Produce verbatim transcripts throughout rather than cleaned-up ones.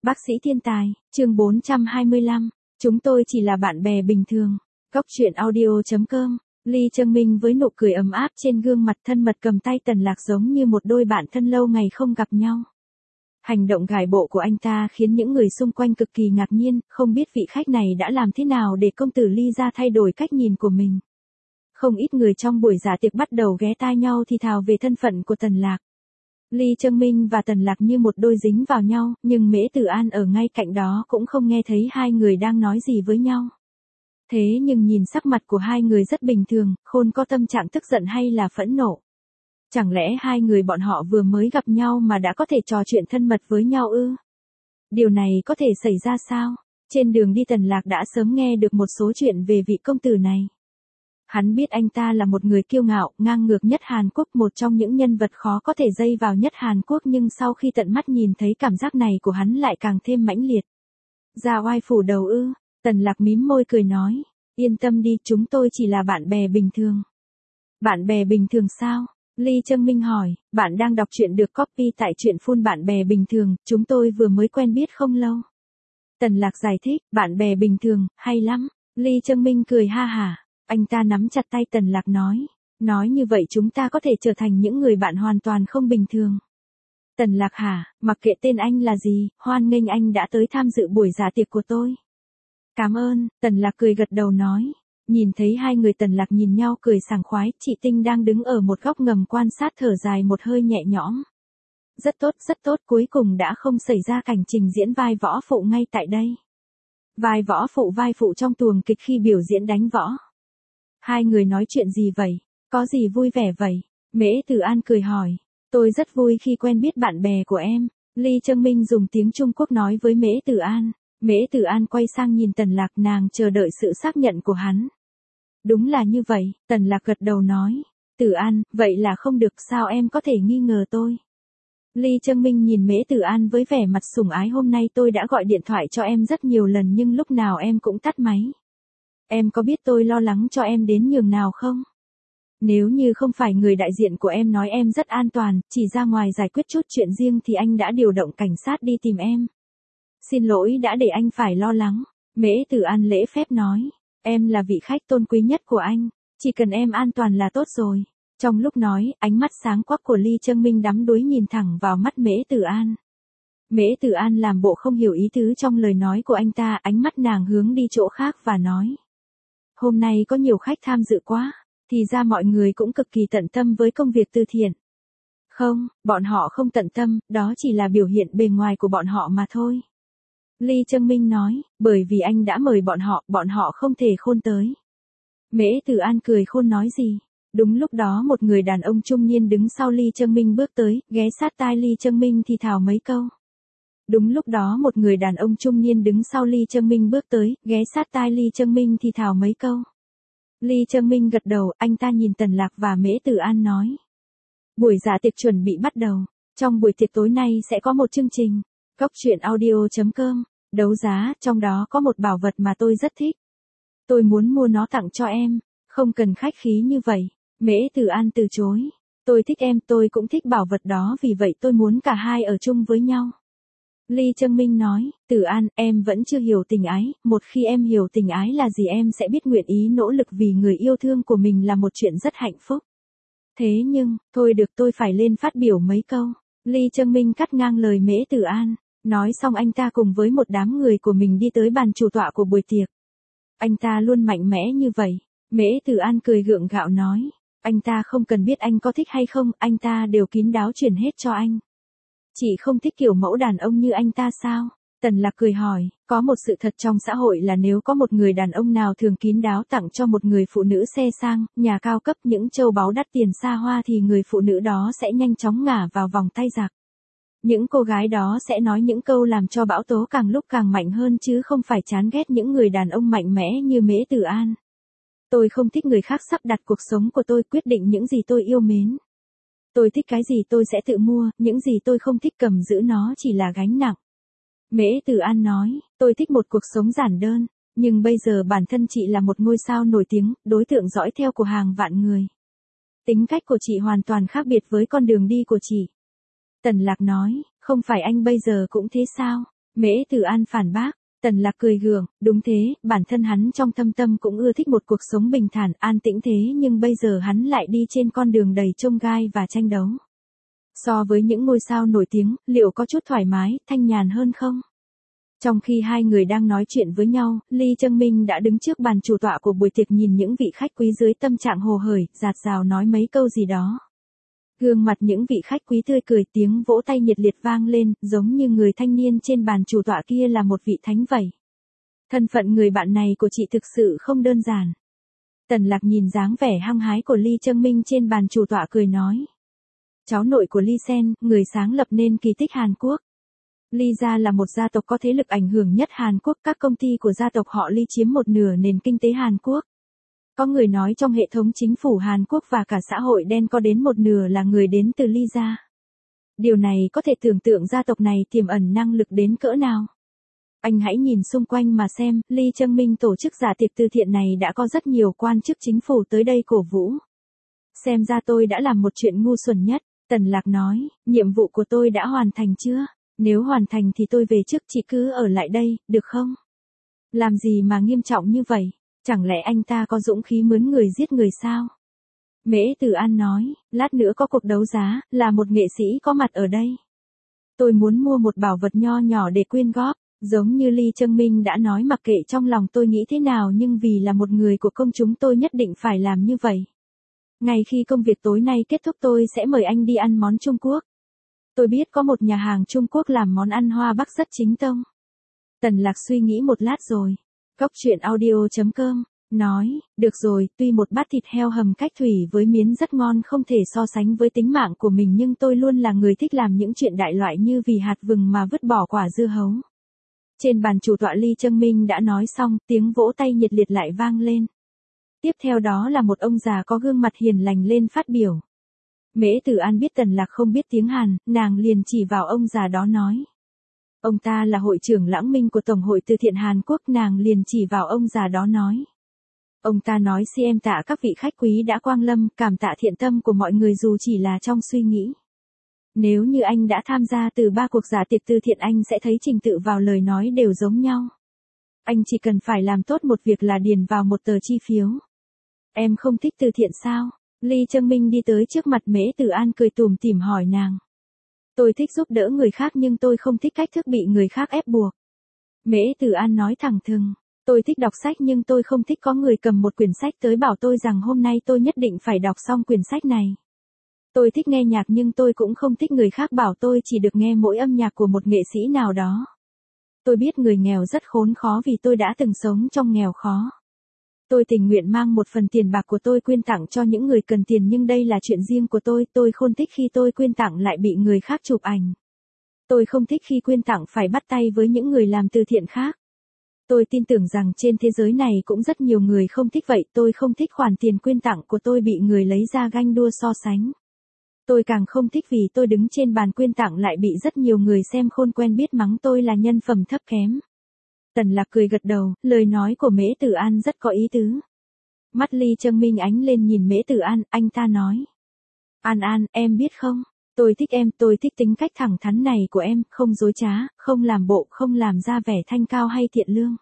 Bác sĩ thiên tài, chương bốn trăm hai mươi lăm, chúng tôi chỉ là bạn bè bình thường. Góc truyện audio chấm com, Lee Chang Minh với nụ cười ấm áp trên gương mặt thân mật cầm tay Tần Lạc giống như một đôi bạn thân lâu ngày không gặp nhau. Hành động gài bộ của anh ta khiến những người xung quanh cực kỳ ngạc nhiên, không biết vị khách này đã làm thế nào để công tử Lee ra thay đổi cách nhìn của mình. Không ít người trong buổi dạ tiệc bắt đầu ghé tai nhau thì thào về thân phận của Tần Lạc. Lee Chang Minh và Tần Lạc như một đôi dính vào nhau, nhưng Mễ Tử An ở ngay cạnh đó cũng không nghe thấy hai người đang nói gì với nhau. Thế nhưng nhìn sắc mặt của hai người rất bình thường, Khôn có tâm trạng tức giận hay là phẫn nộ. Chẳng lẽ hai người bọn họ vừa mới gặp nhau mà đã có thể trò chuyện thân mật với nhau ư? Điều này có thể xảy ra sao? Trên đường đi Tần Lạc đã sớm nghe được một số chuyện về vị công tử này. Hắn biết anh ta là một người kiêu ngạo, ngang ngược nhất Hàn Quốc, một trong những nhân vật khó có thể dây vào nhất Hàn Quốc, nhưng sau khi tận mắt nhìn thấy cảm giác này của hắn lại càng thêm mãnh liệt. Ra oai phủ đầu ư? Tần Lạc mím môi cười nói, yên tâm đi, chúng tôi chỉ là bạn bè bình thường. Bạn bè bình thường sao? Lee Chang Minh hỏi, bạn đang đọc truyện được copy tại truyện phun bạn bè bình thường, chúng tôi vừa mới quen biết không lâu. Tần Lạc giải thích, bạn bè bình thường, hay lắm. Lee Chang Minh cười ha hả. Anh ta nắm chặt tay Tần Lạc nói, nói như vậy chúng ta có thể trở thành những người bạn hoàn toàn không bình thường. Tần Lạc hả, mặc kệ tên anh là gì, hoan nghênh anh đã tới tham dự buổi dạ tiệc của tôi. Cảm ơn, Tần Lạc cười gật đầu nói. Nhìn thấy hai người Tần Lạc nhìn nhau cười sảng khoái, chị Tinh đang đứng ở một góc ngầm quan sát thở dài một hơi nhẹ nhõm. Rất tốt, rất tốt, cuối cùng đã không xảy ra cảnh trình diễn vai võ phụ ngay tại đây. Vai võ phụ vai phụ trong tuồng kịch khi biểu diễn đánh võ. Hai người nói chuyện gì vậy? Có gì vui vẻ vậy? Mễ Tử An cười hỏi. Tôi rất vui khi quen biết bạn bè của em. Lee Chang Minh dùng tiếng Trung Quốc nói với Mễ Tử An. Mễ Tử An quay sang nhìn Tần Lạc, nàng chờ đợi sự xác nhận của hắn. Đúng là như vậy, Tần Lạc gật đầu nói. Tử An, vậy là không được, sao em có thể nghi ngờ tôi? Lee Chang Minh nhìn Mễ Tử An với vẻ mặt sủng ái, hôm nay tôi đã gọi điện thoại cho em rất nhiều lần nhưng lúc nào em cũng tắt máy. Em có biết tôi lo lắng cho em đến nhường nào không? Nếu như không phải người đại diện của em nói em rất an toàn, chỉ ra ngoài giải quyết chút chuyện riêng thì anh đã điều động cảnh sát đi tìm em. Xin lỗi đã để anh phải lo lắng. Mễ Tử An lễ phép nói. Em là vị khách tôn quý nhất của anh. Chỉ cần em an toàn là tốt rồi. Trong lúc nói, ánh mắt sáng quắc của Lee Chang Minh đắm đuối nhìn thẳng vào mắt Mễ Tử An. Mễ Tử An làm bộ không hiểu ý tứ trong lời nói của anh ta, ánh mắt nàng hướng đi chỗ khác và nói. Hôm nay có nhiều khách tham dự quá, thì ra mọi người cũng cực kỳ tận tâm với công việc từ thiện. Không, bọn họ không tận tâm, đó chỉ là biểu hiện bề ngoài của bọn họ mà thôi. Lee Chang Minh nói, bởi vì anh đã mời bọn họ, bọn họ không thể khôn tới. Mễ Tử An cười khôn nói gì? Đúng lúc đó một người đàn ông trung niên đứng sau Lee Chang Minh bước tới, ghé sát tai Lee Chang Minh thì thào mấy câu. Đúng lúc đó một người đàn ông trung niên đứng sau Lee Chang Minh bước tới, ghé sát tai Lee Chang Minh thì thào mấy câu. Lee Chang Minh gật đầu, anh ta nhìn Tần Lạc và Mễ Tử An nói. Buổi dạ tiệc chuẩn bị bắt đầu. Trong buổi tiệc tối nay sẽ có một chương trình. Góc truyện audio chấm com, đấu giá, trong đó có một bảo vật mà tôi rất thích. Tôi muốn mua nó tặng cho em. Không cần khách khí như vậy. Mễ Tử An từ chối. Tôi thích em, tôi cũng thích bảo vật đó, vì vậy tôi muốn cả hai ở chung với nhau. Lee Chang Minh nói, Tử An, em vẫn chưa hiểu tình ái, một khi em hiểu tình ái là gì em sẽ biết nguyện ý nỗ lực vì người yêu thương của mình là một chuyện rất hạnh phúc. Thế nhưng, thôi được, tôi phải lên phát biểu mấy câu. Lee Chang Minh cắt ngang lời Mễ Tử An. Nói xong anh ta cùng với một đám người của mình đi tới bàn chủ tọa của buổi tiệc. Anh ta luôn mạnh mẽ như vậy. Mễ Tử An cười gượng gạo nói. Anh ta không cần biết anh có thích hay không, anh ta đều kín đáo chuyển hết cho anh. Chị không thích kiểu mẫu đàn ông như anh ta sao? Tần Lạc cười hỏi, có một sự thật trong xã hội là nếu có một người đàn ông nào thường kín đáo tặng cho một người phụ nữ xe sang, nhà cao cấp, những châu báu đắt tiền xa hoa thì người phụ nữ đó sẽ nhanh chóng ngả vào vòng tay giặc. Những cô gái đó sẽ nói những câu làm cho bão tố càng lúc càng mạnh hơn chứ không phải chán ghét những người đàn ông mạnh mẽ như Mễ Tử An. Tôi không thích người khác sắp đặt cuộc sống của tôi, quyết định những gì tôi yêu mến. Tôi thích cái gì tôi sẽ tự mua, những gì tôi không thích cầm giữ nó chỉ là gánh nặng. Mễ Tử An nói, tôi thích một cuộc sống giản đơn, nhưng bây giờ bản thân chị là một ngôi sao nổi tiếng, đối tượng dõi theo của hàng vạn người. Tính cách của chị hoàn toàn khác biệt với con đường đi của chị. Tần Lạc nói, không phải anh bây giờ cũng thế sao? Mễ Từ An phản bác. Tần Lạc cười gượng, đúng thế, bản thân hắn trong thâm tâm cũng ưa thích một cuộc sống bình thản, an tĩnh thế nhưng bây giờ hắn lại đi trên con đường đầy chông gai và tranh đấu. So với những ngôi sao nổi tiếng, liệu có chút thoải mái, thanh nhàn hơn không? Trong khi hai người đang nói chuyện với nhau, Ly Chang Minh đã đứng trước bàn chủ tọa của buổi tiệc nhìn những vị khách quý dưới tâm trạng hồ hởi, dạt dào nói mấy câu gì đó. Gương mặt những vị khách quý tươi cười, tiếng vỗ tay nhiệt liệt vang lên, giống như người thanh niên trên bàn chủ tọa kia là một vị thánh vậy. Thân phận người bạn này của chị thực sự không đơn giản. Tần Lạc nhìn dáng vẻ hăng hái của Ly Chang Minh trên bàn chủ tọa cười nói. Cháu nội của Ly Sen, người sáng lập nên kỳ tích Hàn Quốc. Ly gia là một gia tộc có thế lực ảnh hưởng nhất Hàn Quốc, các công ty của gia tộc họ Ly chiếm một nửa nền kinh tế Hàn Quốc. Có người nói trong hệ thống chính phủ Hàn Quốc và cả xã hội đen có đến một nửa là người đến từ Ly gia. Điều này có thể tưởng tượng gia tộc này tiềm ẩn năng lực đến cỡ nào. Anh hãy nhìn xung quanh mà xem, Ly Chang Minh tổ chức dạ tiệc từ thiện này đã có rất nhiều quan chức chính phủ tới đây cổ vũ. Xem ra tôi đã làm một chuyện ngu xuẩn nhất, Tần Lạc nói, nhiệm vụ của tôi đã hoàn thành chưa? Nếu hoàn thành thì tôi về trước, chị cứ ở lại đây, được không? Làm gì mà nghiêm trọng như vậy? Chẳng lẽ anh ta có dũng khí mướn người giết người sao? Mễ Từ An nói, lát nữa có cuộc đấu giá, là một nghệ sĩ có mặt ở đây. Tôi muốn mua một bảo vật nho nhỏ để quyên góp, giống như Ly Chang Minh đã nói, mặc kệ trong lòng tôi nghĩ thế nào nhưng vì là một người của công chúng tôi nhất định phải làm như vậy. Ngay khi công việc tối nay kết thúc tôi sẽ mời anh đi ăn món Trung Quốc. Tôi biết có một nhà hàng Trung Quốc làm món ăn Hoa Bắc rất chính tông. Tần Lạc suy nghĩ một lát rồi. Góc truyện audio chấm com nói, được rồi, tuy một bát thịt heo hầm cách thủy với miến rất ngon không thể so sánh với tính mạng của mình nhưng tôi luôn là người thích làm những chuyện đại loại như vì hạt vừng mà vứt bỏ quả dưa hấu. Trên bàn chủ tọa Ly Chang Minh đã nói xong, tiếng vỗ tay nhiệt liệt lại vang lên. Tiếp theo đó là một ông già có gương mặt hiền lành lên phát biểu. Mễ Từ An biết Tần Lạc không biết tiếng Hàn, nàng liền chỉ vào ông già đó nói. Ông ta là hội trưởng Lãng Minh của Tổng hội Từ thiện Hàn Quốc, nàng liền chỉ vào ông già đó nói. Ông ta nói xin em tạ các vị khách quý đã quang lâm, cảm tạ thiện tâm của mọi người dù chỉ là trong suy nghĩ. Nếu như anh đã tham gia từ ba cuộc dạ tiệc từ thiện anh sẽ thấy trình tự vào lời nói đều giống nhau. Anh chỉ cần phải làm tốt một việc là điền vào một tờ chi phiếu. Em không thích từ thiện sao? Ly Chang Minh đi tới trước mặt Mễ Từ An cười tủm tỉm hỏi nàng. Tôi thích giúp đỡ người khác nhưng tôi không thích cách thức bị người khác ép buộc. Mễ Từ An nói thẳng thừng. Tôi thích đọc sách nhưng tôi không thích có người cầm một quyển sách tới bảo tôi rằng hôm nay tôi nhất định phải đọc xong quyển sách này. Tôi thích nghe nhạc nhưng tôi cũng không thích người khác bảo tôi chỉ được nghe mỗi âm nhạc của một nghệ sĩ nào đó. Tôi biết người nghèo rất khốn khó vì tôi đã từng sống trong nghèo khó. Tôi tình nguyện mang một phần tiền bạc của tôi quyên tặng cho những người cần tiền nhưng đây là chuyện riêng của tôi, tôi không thích khi tôi quyên tặng lại bị người khác chụp ảnh. Tôi không thích khi quyên tặng phải bắt tay với những người làm từ thiện khác. Tôi tin tưởng rằng trên thế giới này cũng rất nhiều người không thích vậy, tôi không thích khoản tiền quyên tặng của tôi bị người lấy ra ganh đua so sánh. Tôi càng không thích vì tôi đứng trên bàn quyên tặng lại bị rất nhiều người xem khôn quen biết mắng tôi là nhân phẩm thấp kém. Tần Lạc cười gật đầu, lời nói của Mễ Từ An rất có ý tứ. Mắt Ly Chang Minh ánh lên nhìn Mễ Từ An, anh ta nói. An An, em biết không, tôi thích em, tôi thích tính cách thẳng thắn này của em, không dối trá, không làm bộ, không làm ra vẻ thanh cao hay thiện lương.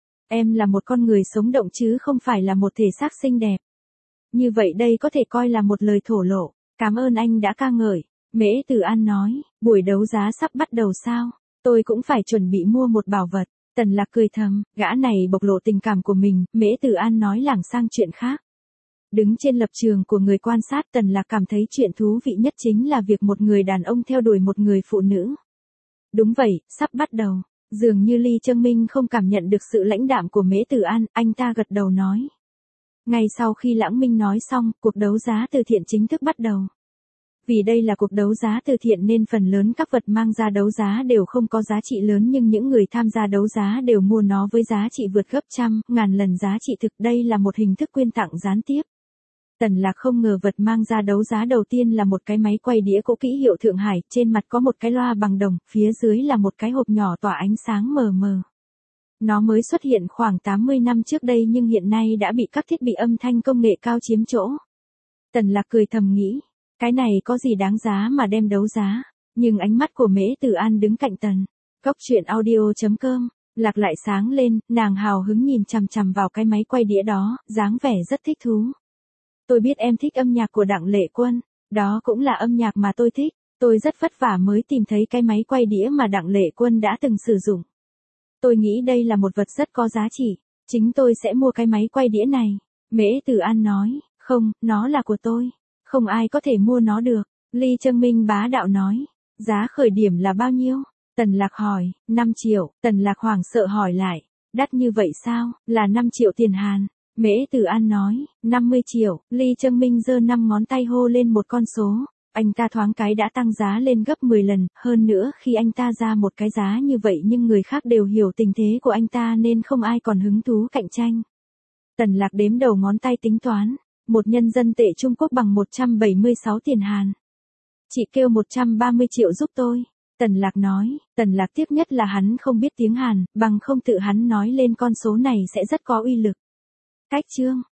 Em là một con người sống động chứ không phải là một thể xác xinh đẹp. Như vậy đây có thể coi là một lời thổ lộ. Cảm ơn anh đã ca ngợi. Mễ Từ An nói, buổi đấu giá sắp bắt đầu sao? Tôi cũng phải chuẩn bị mua một bảo vật. Tần Lạc cười thầm, gã này bộc lộ tình cảm của mình, Mễ Từ An nói lảng sang chuyện khác. Đứng trên lập trường của người quan sát, Tần Lạc cảm thấy chuyện thú vị nhất chính là việc một người đàn ông theo đuổi một người phụ nữ. Đúng vậy, sắp bắt đầu. Dường như Ly Chang Minh không cảm nhận được sự lãnh đạm của Mễ Từ An, anh ta gật đầu nói. Ngay sau khi Lãng Minh nói xong, cuộc đấu giá từ thiện chính thức bắt đầu. Vì đây là cuộc đấu giá từ thiện nên phần lớn các vật mang ra đấu giá đều không có giá trị lớn nhưng những người tham gia đấu giá đều mua nó với giá trị vượt gấp trăm, ngàn lần giá trị thực. Đây là một hình thức quyên tặng gián tiếp. Tần Lạc không ngờ vật mang ra đấu giá đầu tiên là một cái máy quay đĩa cũ kỹ hiệu Thượng Hải, trên mặt có một cái loa bằng đồng, phía dưới là một cái hộp nhỏ tỏa ánh sáng mờ mờ. Nó mới xuất hiện khoảng tám mươi năm trước đây nhưng hiện nay đã bị các thiết bị âm thanh công nghệ cao chiếm chỗ. Tần Lạc cười thầm nghĩ, cái này có gì đáng giá mà đem đấu giá, nhưng ánh mắt của Mễ Từ An đứng cạnh Tần Cốc truyện audio.com, Lạc lại sáng lên, nàng hào hứng nhìn chằm chằm vào cái máy quay đĩa đó, dáng vẻ rất thích thú. Tôi biết em thích âm nhạc của Đặng Lệ Quân, đó cũng là âm nhạc mà tôi thích, tôi rất vất vả mới tìm thấy cái máy quay đĩa mà Đặng Lệ Quân đã từng sử dụng. Tôi nghĩ đây là một vật rất có giá trị, chính tôi sẽ mua cái máy quay đĩa này. Mễ Từ An nói, không, nó là của tôi, không ai có thể mua nó được. Ly Châng Minh bá đạo nói, giá khởi điểm là bao nhiêu? Tần Lạc hỏi, năm triệu, Tần Lạc hoảng sợ hỏi lại, đắt như vậy sao, là năm triệu tiền Hàn. Mễ Từ An nói, năm mươi triệu, Ly Châng Minh giơ năm ngón tay hô lên một con số, anh ta thoáng cái đã tăng giá lên gấp mười lần, hơn nữa khi anh ta ra một cái giá như vậy nhưng người khác đều hiểu tình thế của anh ta nên không ai còn hứng thú cạnh tranh. Tần Lạc đếm đầu ngón tay tính toán, một nhân dân tệ Trung Quốc bằng một trăm bảy mươi sáu tiền Hàn. Chị kêu một trăm ba mươi triệu giúp tôi. Tần Lạc nói, Tần Lạc tiếc nhất là hắn không biết tiếng Hàn, bằng không tự hắn nói lên con số này sẽ rất có uy lực. Cách chương